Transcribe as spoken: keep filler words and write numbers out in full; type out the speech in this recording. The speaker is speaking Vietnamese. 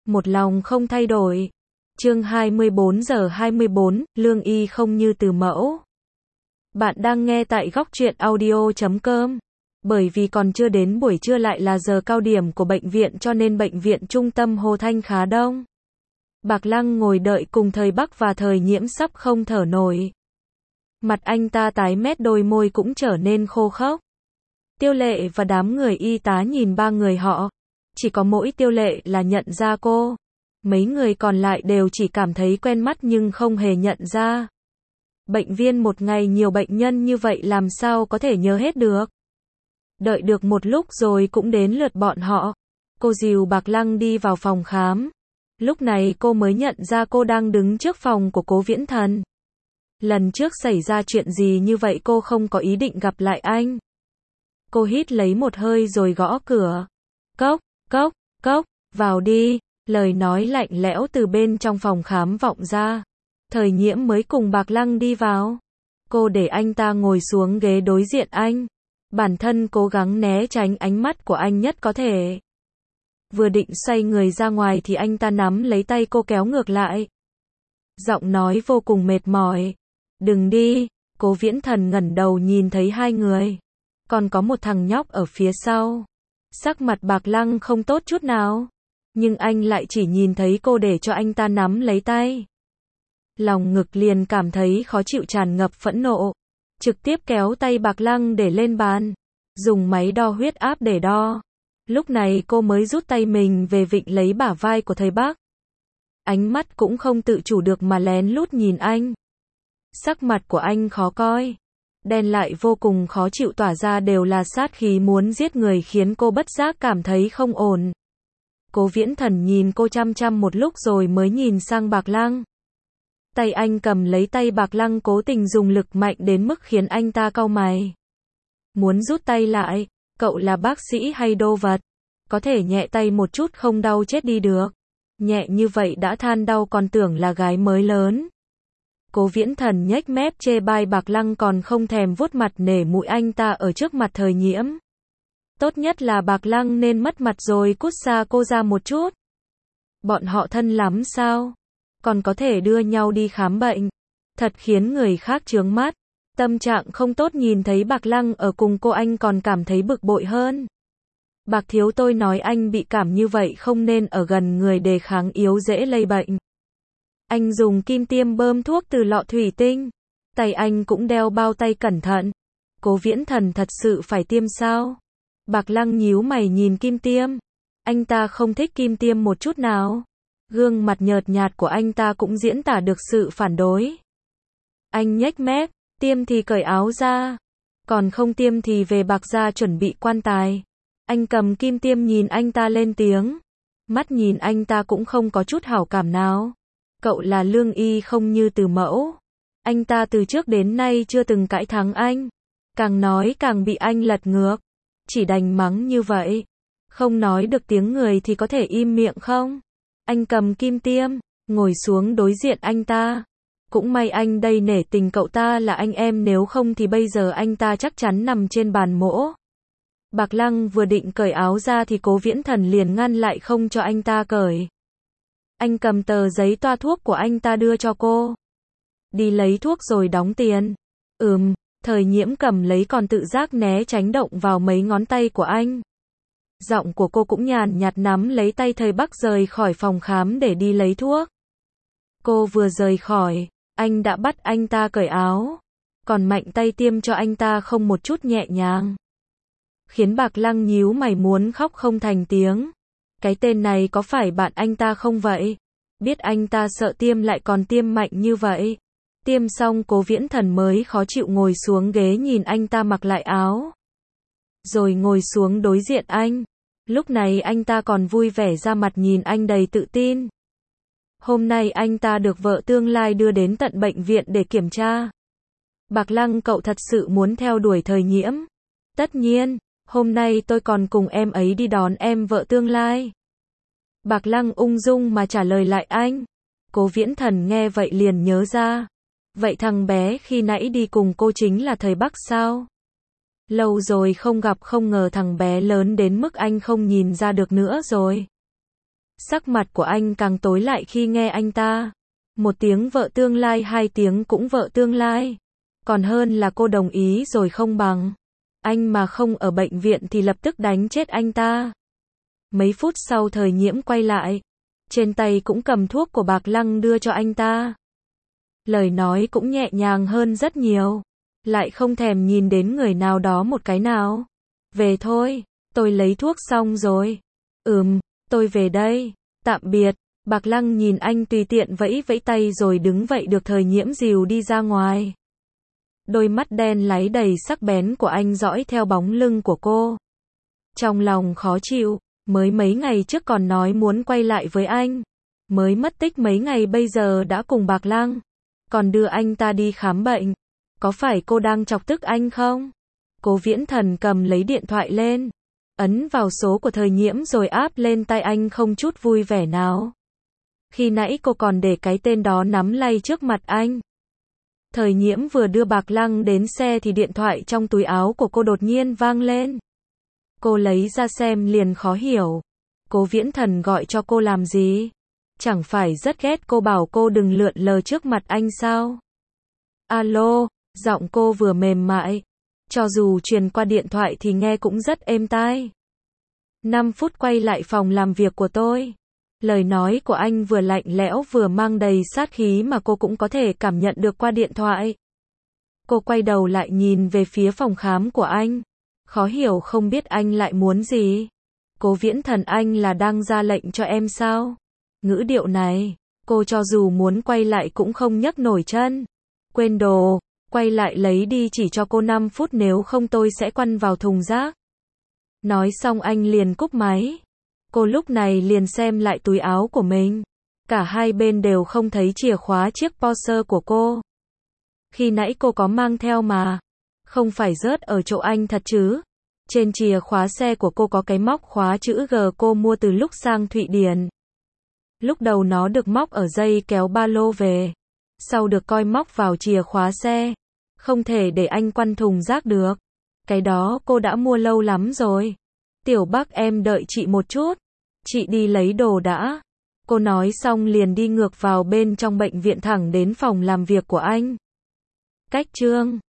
một lòng không thay đổi. Chương hai mươi bốn giờ hai mươi bốn, lương y không như từ mẫu. Bạn đang nghe tại góc truyện audio chấm com. Bởi vì còn chưa đến buổi trưa lại là giờ cao điểm của bệnh viện cho nên bệnh viện trung tâm Hồ Thanh khá đông. Bạc Lăng ngồi đợi cùng Thời Bắc và Thời Nhiễm sắp không thở nổi. Mặt anh ta tái mét, đôi môi cũng trở nên khô khốc. Tiêu Lệ và đám người y tá nhìn ba người họ. Chỉ có mỗi Tiêu Lệ là nhận ra cô. Mấy người còn lại đều chỉ cảm thấy quen mắt nhưng không hề nhận ra. Bệnh viện một ngày nhiều bệnh nhân như vậy làm sao có thể nhớ hết được. Đợi được một lúc rồi cũng đến lượt bọn họ. Cô dìu Bạc Lăng đi vào phòng khám. Lúc này cô mới nhận ra cô đang đứng trước phòng của Cố Viễn Thần. Lần trước xảy ra chuyện gì như vậy cô không có ý định gặp lại anh. Cô hít lấy một hơi rồi gõ cửa. Cốc, cốc, cốc, vào đi. Lời nói lạnh lẽo từ bên trong phòng khám vọng ra. Thời Nhiễm mới cùng Bạc Lăng đi vào. Cô để anh ta ngồi xuống ghế đối diện anh. Bản thân cố gắng né tránh ánh mắt của anh nhất có thể. Vừa định xoay người ra ngoài thì anh ta nắm lấy tay cô kéo ngược lại. Giọng nói vô cùng mệt mỏi. Đừng đi. Cố Viễn Thần ngẩng đầu nhìn thấy hai người. Còn có một thằng nhóc ở phía sau. Sắc mặt Bạc Lăng không tốt chút nào. Nhưng anh lại chỉ nhìn thấy cô để cho anh ta nắm lấy tay. Lòng ngực liền cảm thấy khó chịu, tràn ngập phẫn nộ. Trực tiếp kéo tay Bạc Lăng để lên bàn. Dùng máy đo huyết áp để đo. Lúc này cô mới rút tay mình về vịn lấy bả vai của Thời Bắc. Ánh mắt cũng không tự chủ được mà lén lút nhìn anh. Sắc mặt của anh khó coi. Đen lại vô cùng khó chịu, tỏa ra đều là sát khí muốn giết người, khiến cô bất giác cảm thấy không ổn. Cố Viễn Thần nhìn cô chăm chăm một lúc rồi mới nhìn sang Bạc Lăng. Tay anh cầm lấy tay Bạc Lăng, cố tình dùng lực mạnh đến mức khiến anh ta cau mày. Muốn rút tay lại, cậu là bác sĩ hay đô vật? Có thể nhẹ tay một chút không đau chết đi được. Nhẹ như vậy đã than đau còn tưởng là gái mới lớn. Cố Viễn Thần nhếch mép chê bai Bạc Lăng, còn không thèm vuốt mặt nể mũi anh ta ở trước mặt Thời Nhiễm. Tốt nhất là Bạc Lăng nên mất mặt rồi cút xa cô ra một chút. Bọn họ thân lắm sao? Còn có thể đưa nhau đi khám bệnh. Thật khiến người khác chướng mắt. Tâm trạng không tốt nhìn thấy Bạc Lăng ở cùng cô anh còn cảm thấy bực bội hơn. Bạc thiếu, tôi nói anh bị cảm như vậy không nên ở gần người đề kháng yếu dễ lây bệnh. Anh dùng kim tiêm bơm thuốc từ lọ thủy tinh. Tay anh cũng đeo bao tay cẩn thận. Cố Viễn Thần thật sự phải tiêm sao? Bạc Lăng nhíu mày nhìn kim tiêm. Anh ta không thích kim tiêm một chút nào. Gương mặt nhợt nhạt của anh ta cũng diễn tả được sự phản đối. Anh nhếch mép, tiêm thì cởi áo ra. Còn không tiêm thì về Bạc gia chuẩn bị quan tài. Anh cầm kim tiêm nhìn anh ta lên tiếng. Mắt nhìn anh ta cũng không có chút hảo cảm nào. Cậu là lương y không như từ mẫu. Anh ta từ trước đến nay chưa từng cãi thắng anh. Càng nói càng bị anh lật ngược. Chỉ đành mắng như vậy. Không nói được tiếng người thì có thể im miệng không? Anh cầm kim tiêm, ngồi xuống đối diện anh ta. Cũng may anh đây nể tình cậu ta là anh em, nếu không thì bây giờ anh ta chắc chắn nằm trên bàn mổ. Bạc Lăng vừa định cởi áo ra thì Cố Viễn Thần liền ngăn lại không cho anh ta cởi. Anh cầm tờ giấy toa thuốc của anh ta đưa cho cô. Đi lấy thuốc rồi đóng tiền. Ừm, Thời Nhiễm cầm lấy còn tự giác né tránh động vào mấy ngón tay của anh. Giọng của cô cũng nhàn nhạt nắm lấy tay Thời Bắc rời khỏi phòng khám để đi lấy thuốc. Cô vừa rời khỏi, anh đã bắt anh ta cởi áo. Còn mạnh tay tiêm cho anh ta không một chút nhẹ nhàng. Khiến Bạc Lăng nhíu mày muốn khóc không thành tiếng. Cái tên này có phải bạn anh ta không vậy? Biết anh ta sợ tiêm lại còn tiêm mạnh như vậy. Tiêm xong Cố Viễn Thần mới khó chịu ngồi xuống ghế nhìn anh ta mặc lại áo. Rồi ngồi xuống đối diện anh. Lúc này anh ta còn vui vẻ ra mặt nhìn anh đầy tự tin. Hôm nay anh ta được vợ tương lai đưa đến tận bệnh viện để kiểm tra. Bạc Lăng, cậu thật sự muốn theo đuổi Thời Nhiễm? Tất nhiên, hôm nay tôi còn cùng em ấy đi đón em vợ tương lai. Bạc Lăng ung dung mà trả lời lại anh. Cố Viễn Thần nghe vậy liền nhớ ra. Vậy thằng bé khi nãy đi cùng cô chính là Thời Bắc sao? Lâu rồi không gặp, không ngờ thằng bé lớn đến mức anh không nhìn ra được nữa rồi. Sắc mặt của anh càng tối lại khi nghe anh ta. Một tiếng vợ tương lai, hai tiếng cũng vợ tương lai. Còn hơn là cô đồng ý rồi không bằng. Anh mà không ở bệnh viện thì lập tức đánh chết anh ta. Mấy phút sau Thời Nhiễm quay lại. Trên tay cũng cầm thuốc của Bạc Lăng đưa cho anh ta. Lời nói cũng nhẹ nhàng hơn rất nhiều. Lại không thèm nhìn đến người nào đó một cái nào. Về thôi, tôi lấy thuốc xong rồi. Ừm, tôi về đây. Tạm biệt. Bạc Lăng nhìn anh tùy tiện vẫy vẫy tay rồi đứng vậy được Thời Nhiễm dìu đi ra ngoài. Đôi mắt đen láy đầy sắc bén của anh dõi theo bóng lưng của cô. Trong lòng khó chịu, mới mấy ngày trước còn nói muốn quay lại với anh. Mới mất tích mấy ngày bây giờ đã cùng Bạc Lăng. Còn đưa anh ta đi khám bệnh. Có phải cô đang chọc tức anh không? Cố Viễn Thần cầm lấy điện thoại lên. Ấn vào số của Thời Nhiễm rồi áp lên tay anh không chút vui vẻ nào. Khi nãy cô còn để cái tên đó nắm lay trước mặt anh. Thời Nhiễm vừa đưa Bạc Lăng đến xe thì điện thoại trong túi áo của cô đột nhiên vang lên. Cô lấy ra xem liền khó hiểu. Cố Viễn Thần gọi cho cô làm gì? Chẳng phải rất ghét cô bảo cô đừng lượn lờ trước mặt anh sao? Alo, giọng cô vừa mềm mại. Cho dù truyền qua điện thoại thì nghe cũng rất êm tai. năm phút quay lại phòng làm việc của tôi. Lời nói của anh vừa lạnh lẽo vừa mang đầy sát khí mà cô cũng có thể cảm nhận được qua điện thoại. Cô quay đầu lại nhìn về phía phòng khám của anh. Khó hiểu không biết anh lại muốn gì. Cố Viễn Thần, anh là đang ra lệnh cho em sao? Ngữ điệu này, cô cho dù muốn quay lại cũng không nhấc nổi chân. Quên đồ, quay lại lấy đi, chỉ cho cô năm phút nếu không tôi sẽ quăng vào thùng rác. Nói xong anh liền cúp máy. Cô lúc này liền xem lại túi áo của mình. Cả hai bên đều không thấy chìa khóa chiếc Porsche của cô. Khi nãy cô có mang theo mà. Không phải rớt ở chỗ anh thật chứ? Trên chìa khóa xe của cô có cái móc khóa chữ G cô mua từ lúc sang Thụy Điển. Lúc đầu nó được móc ở dây kéo ba lô về. Sau được coi móc vào chìa khóa xe. Không thể để anh quăng thùng rác được. Cái đó cô đã mua lâu lắm rồi. Tiểu Bắc, em đợi chị một chút. Chị đi lấy đồ đã. Cô nói xong liền đi ngược vào bên trong bệnh viện thẳng đến phòng làm việc của anh. Cách chương